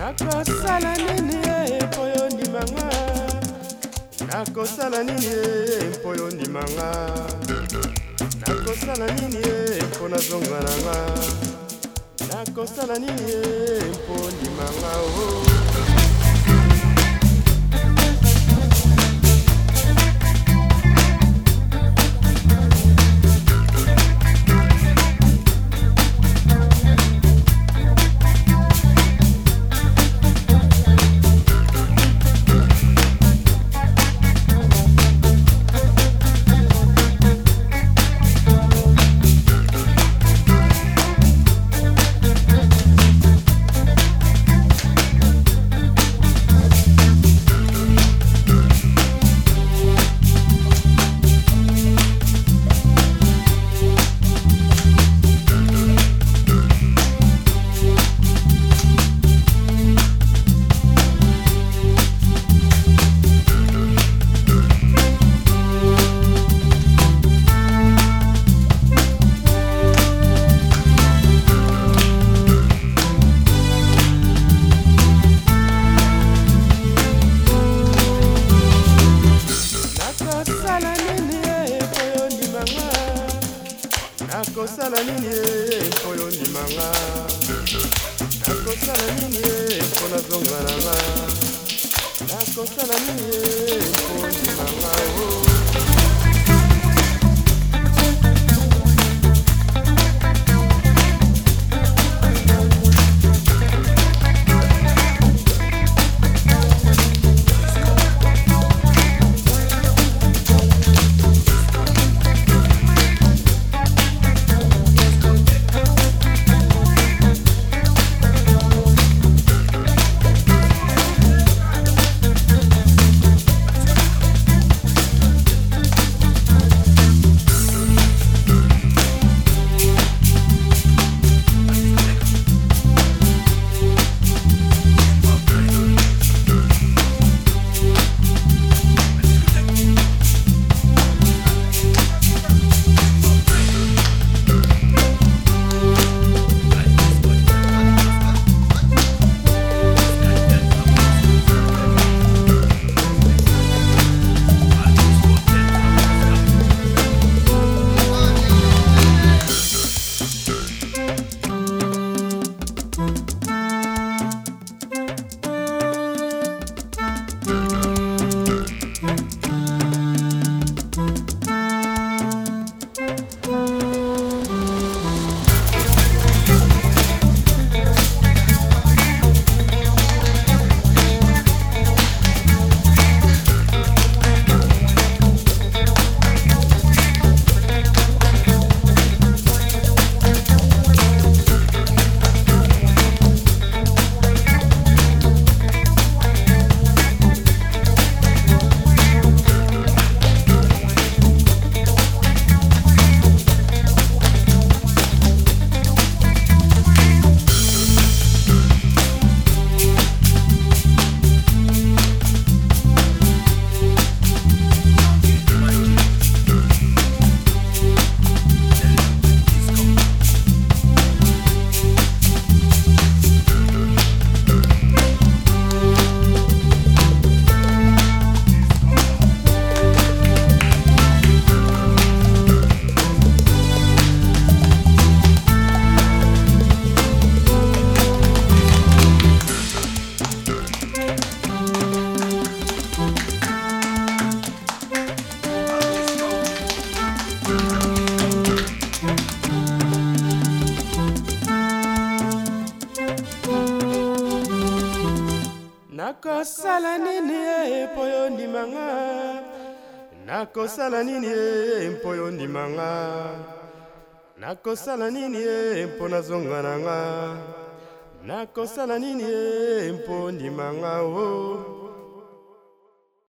nakosala nini mpo yo ndimanga, nakosala nini mpo yo ndimanga, nakosala nini mpo nazonga nanga, nakosala nini mpo ndimanga oh. Nakosala nini mpo yo ndimanga, nakosala nini mpo nazonga nanga, nakosala nini mpo ndimanga oh. Nakosala nini mpo yo ndimanga, nakosala nini mpo yo ndimanga, nakosala nini mpo nazonga nanga, nakosala nini mpo ndimanga oh.